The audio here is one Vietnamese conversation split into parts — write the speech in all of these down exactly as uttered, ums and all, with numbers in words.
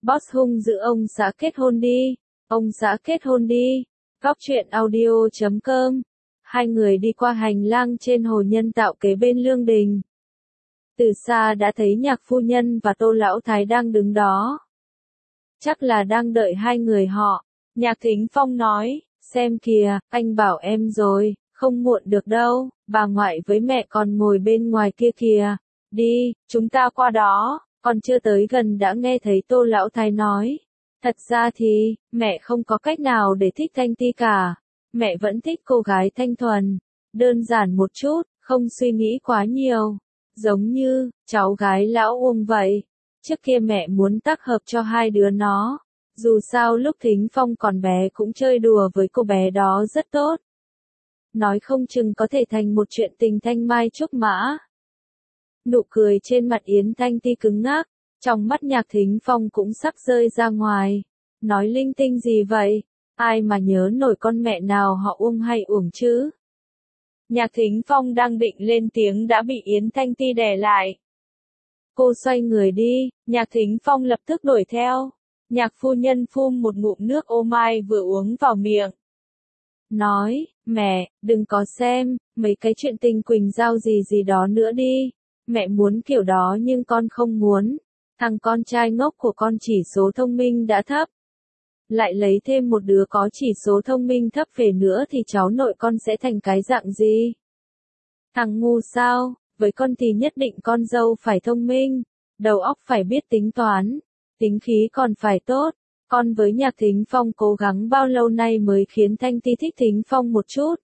Boss hung dữ ông xã kết hôn đi, ông xã kết hôn đi. Góc truyện audio chấm com. Hai người đi qua hành lang trên hồ nhân tạo kế bên lương đình. Từ xa đã thấy nhạc phu nhân và Tô Lão Thái đang đứng đó. Chắc là đang đợi hai người họ. Nhạc Thính Phong nói, xem kìa, anh bảo em rồi, không muộn được đâu, bà ngoại với mẹ còn ngồi bên ngoài kia kìa. Đi, chúng ta qua đó. Còn chưa tới gần đã nghe thấy Tô Lão Thái nói. Thật ra thì, mẹ không có cách nào để thích Thanh Ti cả. Mẹ vẫn thích cô gái thanh thuần. Đơn giản một chút, không suy nghĩ quá nhiều. Giống như, cháu gái lão Uông vậy. Trước kia mẹ muốn tác hợp cho hai đứa nó. Dù sao lúc Thính Phong còn bé cũng chơi đùa với cô bé đó rất tốt. Nói không chừng có thể thành một chuyện tình thanh mai trúc mã. Nụ cười trên mặt Yến Thanh Ti cứng ngắc, trong mắt Nhạc Thính Phong cũng sắp rơi ra ngoài. Nói linh tinh gì vậy? Ai mà nhớ nổi con mẹ nào họ Uông hay Uổng chứ? Nhạc Thính Phong đang định lên tiếng đã bị Yến Thanh Ti đè lại. Cô xoay người đi, Nhạc Thính Phong lập tức đuổi theo. Nhạc phu nhân phun một ngụm nước ô mai vừa uống vào miệng. Nói, mẹ, đừng có xem, mấy cái chuyện tình Quỳnh Giao gì gì đó nữa đi. Mẹ muốn kiểu đó nhưng con không muốn. Thằng con trai ngốc của con chỉ số thông minh đã thấp. Lại lấy thêm một đứa có chỉ số thông minh thấp về nữa thì cháu nội con sẽ thành cái dạng gì? Thằng ngu sao, với con thì nhất định con dâu phải thông minh, đầu óc phải biết tính toán, tính khí còn phải tốt. Con với Nhạc Thính Phong cố gắng bao lâu nay mới khiến Thanh Ti thích Thính Phong một chút.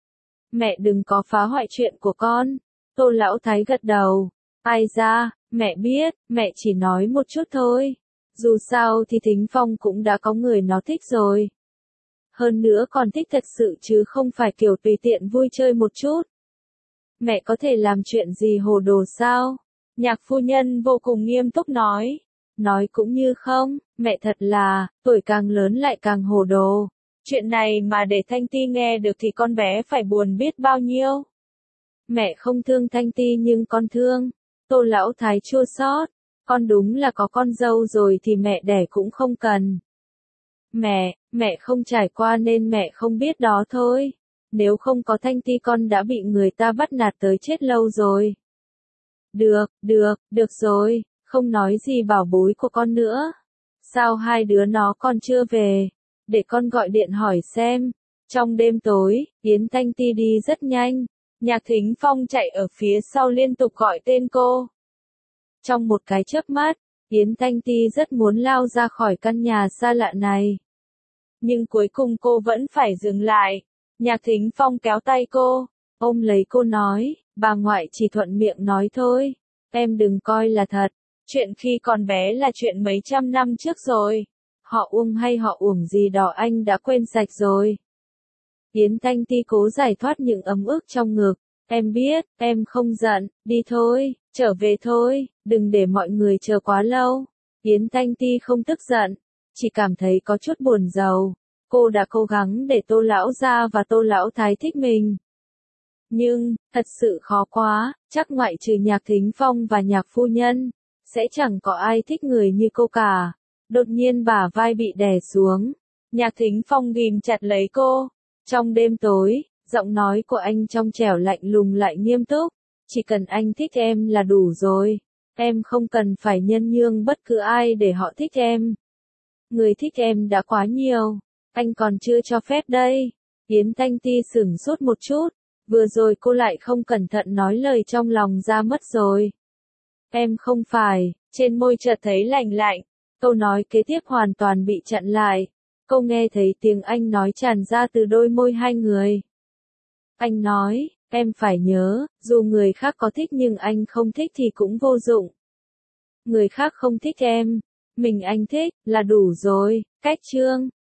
Mẹ đừng có phá hoại chuyện của con. Tô Lão Thái gật đầu. Ai ra, mẹ biết, mẹ chỉ nói một chút thôi. Dù sao thì Thính Phong cũng đã có người nó thích rồi. Hơn nữa còn thích thật sự chứ không phải kiểu tùy tiện vui chơi một chút. Mẹ có thể làm chuyện gì hồ đồ sao? Nhạc phu nhân vô cùng nghiêm túc nói. Nói cũng như không, mẹ thật là, tuổi càng lớn lại càng hồ đồ. Chuyện này mà để Thanh Ti nghe được thì con bé phải buồn biết bao nhiêu. Mẹ không thương Thanh Ti nhưng con thương. Tô Lão Thái chua xót. Con đúng là có con dâu rồi thì mẹ đẻ cũng không cần. Mẹ, mẹ không trải qua nên mẹ không biết đó thôi. Nếu không có Thanh Ti con đã bị người ta bắt nạt tới chết lâu rồi. Được, được, được rồi, không nói gì bảo bối của con nữa. Sao hai đứa nó còn chưa về? Để con gọi điện hỏi xem. Trong đêm tối, Yến Thanh Ti đi rất nhanh. Nhạc Thính Phong chạy ở phía sau liên tục gọi tên cô. Trong một cái chớp mắt, Yến Thanh Ti rất muốn lao ra khỏi căn nhà xa lạ này. Nhưng cuối cùng cô vẫn phải dừng lại. Nhạc Thính Phong kéo tay cô, ôm lấy cô nói, bà ngoại chỉ thuận miệng nói thôi. Em đừng coi là thật. Chuyện khi còn bé là chuyện mấy trăm năm trước rồi. Họ Uông hay họ Uổng gì đó anh đã quên sạch rồi. Yến Thanh Ti cố giải thoát những ấm ức trong ngực. Em biết, em không giận, đi thôi, trở về thôi, đừng để mọi người chờ quá lâu. Yến Thanh Ti không tức giận, chỉ cảm thấy có chút buồn rầu. Cô đã cố gắng để Tô Lão Gia và Tô Lão Thái thích mình. Nhưng, thật sự khó quá, chắc ngoại trừ Nhạc Thính Phong và Nhạc phu nhân, sẽ chẳng có ai thích người như cô cả. Đột nhiên bả vai bị đè xuống. Nhạc Thính Phong ghim chặt lấy cô. Trong đêm tối, giọng nói của anh trong trẻo lạnh lùng lại nghiêm túc. Chỉ cần anh thích em là đủ rồi. Em không cần phải nhân nhương bất cứ ai để họ thích em. Người thích em đã quá nhiều. Anh còn chưa cho phép đây. Yến Thanh Ti sửng sốt một chút. Vừa rồi cô lại không cẩn thận nói lời trong lòng ra mất rồi. Em không phải. Trên môi chợt thấy lạnh lạnh. Câu nói kế tiếp hoàn toàn bị chặn lại. Cô nghe thấy tiếng anh nói tràn ra từ đôi môi hai người. Anh nói, em phải nhớ, dù người khác có thích nhưng anh không thích thì cũng vô dụng. Người khác không thích em, mình anh thích, là đủ rồi. Cách chương